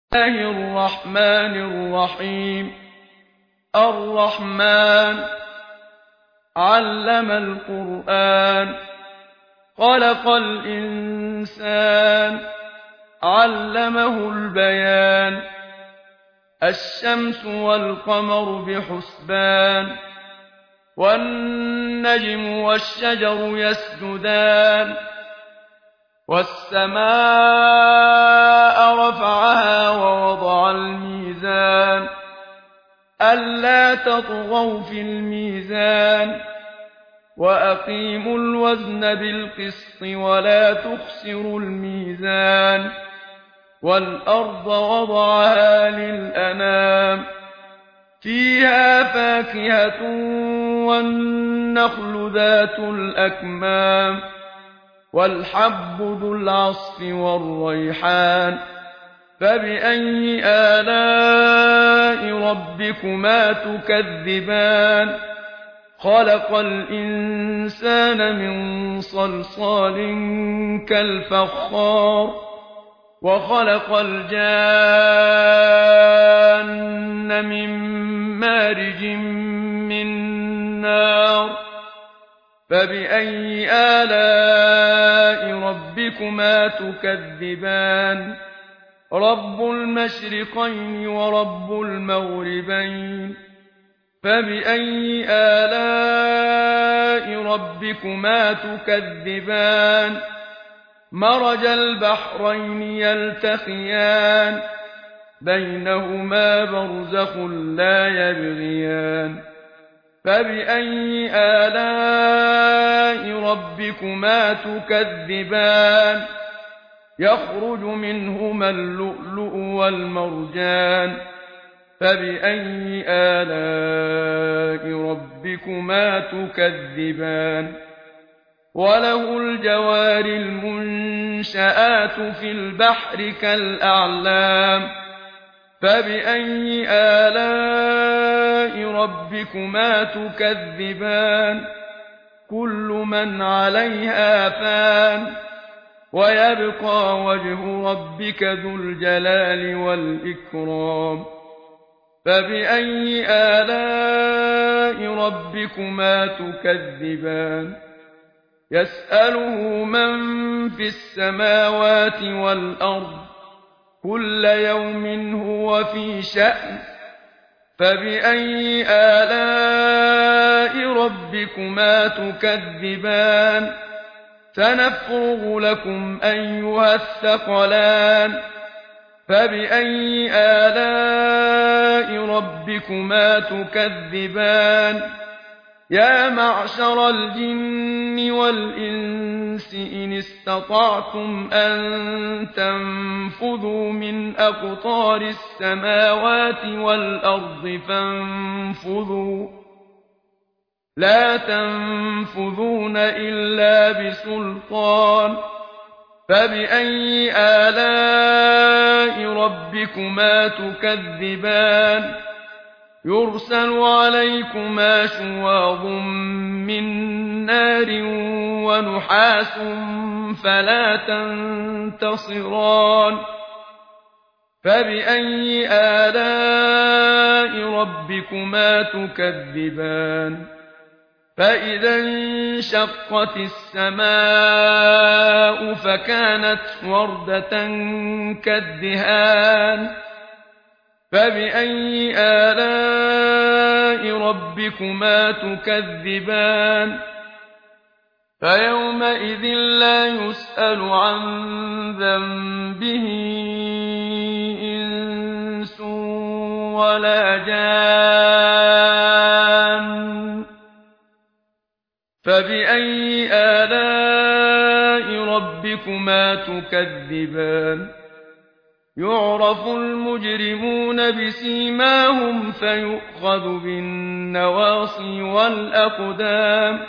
الله الرحمن الرحيم. الرحمن علم القرآن، خلق الإنسان، علمه البيان. الشمس والقمر بحسبان، والنجم والشجر يسجدان. والسماء رفعها ووضع الميزان، ألا تطغوا في الميزان، وأقيموا الوزن بالقسط ولا تخسروا الميزان. والأرض وضعها للأنام، فيها فاكهة والنخل ذات الأكمام، والحب ذو العصف والريحان. فبأي آلاء ربكما تكذبان؟ خلق الإنسان من صلصال كالفخار، وخلق الجان من مارج من نار. فبأي آلاء ربكما تكذبان؟ رب المشرقين ورب المغربين. فبأي آلاء ربكما تكذبان؟ مرج البحرين يلتقيان، بينهما برزخ لا يبغيان. فبأي آلاء ربكما تكذبان؟ يخرج منهما اللؤلؤ والمرجان. فبأي آلاء ربكما تكذبان؟ وله الجوار المنشآت في البحر كالأعلام. فبأي آلاء ربكما تكذبان؟ كل من عليها فان، ويبقى وجه ربك ذو الجلال والإكرام. فبأي آلاء ربكما تكذبان؟ يسأله من في السماوات والأرض، كل يوم هو في شأن. فبأي آلاء ربكما تكذبان؟ سنفرغ لكم أيها الثقلان. فبأي آلاء ربكما تكذبان؟ يا معشر الجن والإنس إن استطعتم أن تنفذوا من أقطار السماوات والأرض فانفذوا، لا تنفذون إلا بسلطان. فبأي آلاء ربكما تكذبان؟ يرسل عليكما شواظ من نار ونحاس فلا تنتصران. فبأي آلاء ربكما تكذبان؟ فإذا انشقت السماء فكانت وردة كالدهان. فبأي آلاء ربكما تكذبان؟ فيومئذ لا يسأل عن ذنبه إنس ولا جان. فبأي آلاء ربكما تكذبان؟ يعرف المجرمون بسيماهم فيؤخذ بالنواصي والأقدام.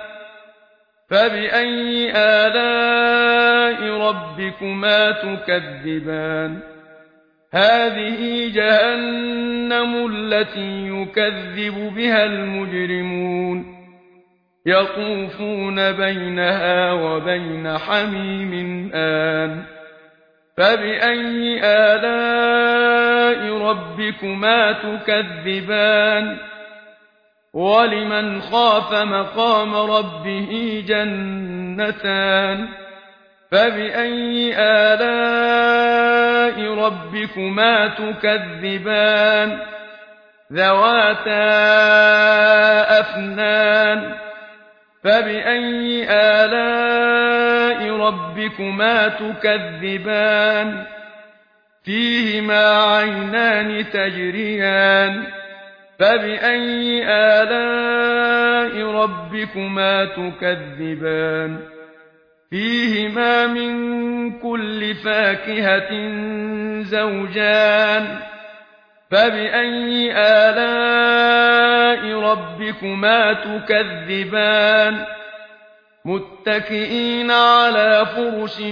فبأي آلاء ربكما تكذبان؟ هذه جهنم التي يكذب بها المجرمون، يطوفون بينها وبين حميم آن. فبأي آلاء ربكما تكذبان ولمن خاف مقام ربه جنتان فبأي آلاء ربكما تكذبان ذواتا أفنان فبأي آلاء ربكما تكذبان فيهما عينان تجريان فبأي آلاء ربكما تكذبان فيهما من كل فاكهة زوجان فبأي آلاء ربكما تكذبان متكئين على فرش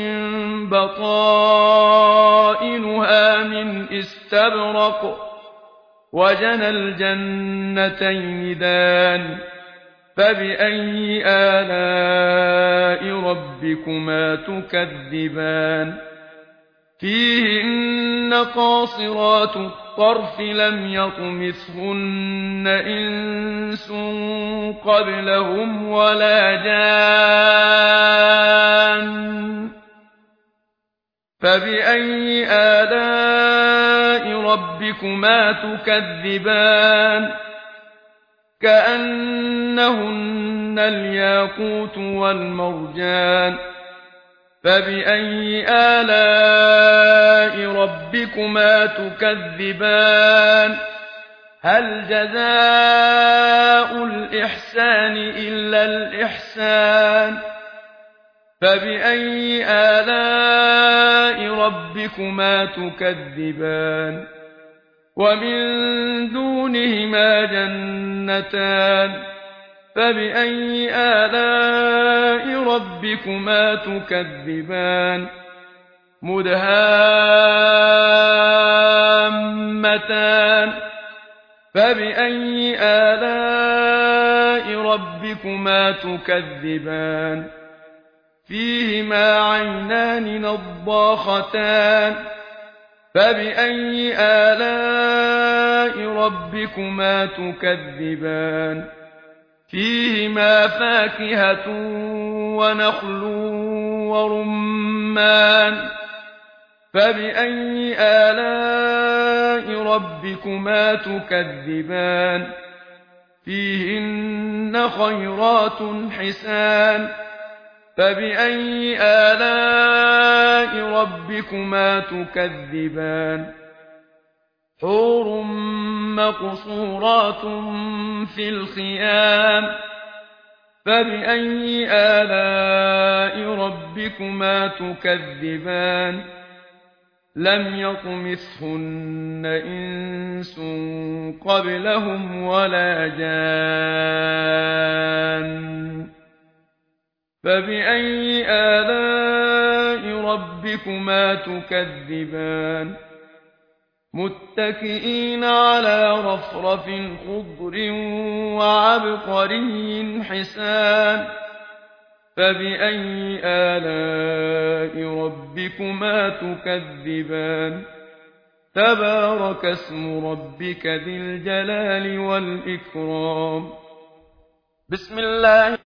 بطائنها من استبرق وجنى الجنتين دان فبأي آلاء ربكما تكذبان فيهن قاصرات الطرف لم يطمثهن إنس قبلهم ولا جان فبأي آلاء ربكما تكذبان كأنهن الياقوت والمرجان فبأي آلاء ربكما تكذبان هل جزاء الإحسان إلا الإحسان فبأي آلاء ربكما تكذبان ومن دونهما جنتان فبأي آلاء ربكما تكذبان مدهامتان فبأي آلاء ربكما تكذبان فيهما عينان نضاختان فبأي آلاء ربكما تكذبان فيهما فاكهة ونخل ورمان فبأي آلاء ربكما تكذبان فيهن خيرات حسان فبأي آلاء ربكما تكذبان حور مقصورات في الخيام فبأي آلاء ربكما تكذبان لم يطمثهن إنس قبلهم ولا جان فبأي آلاء ربكما تكذبان متكئين على رفرف خضر وعبقري حسان فبأي آلاء ربكما تكذبان تبارك اسم ربك ذي الجلال والإكرام بسم الله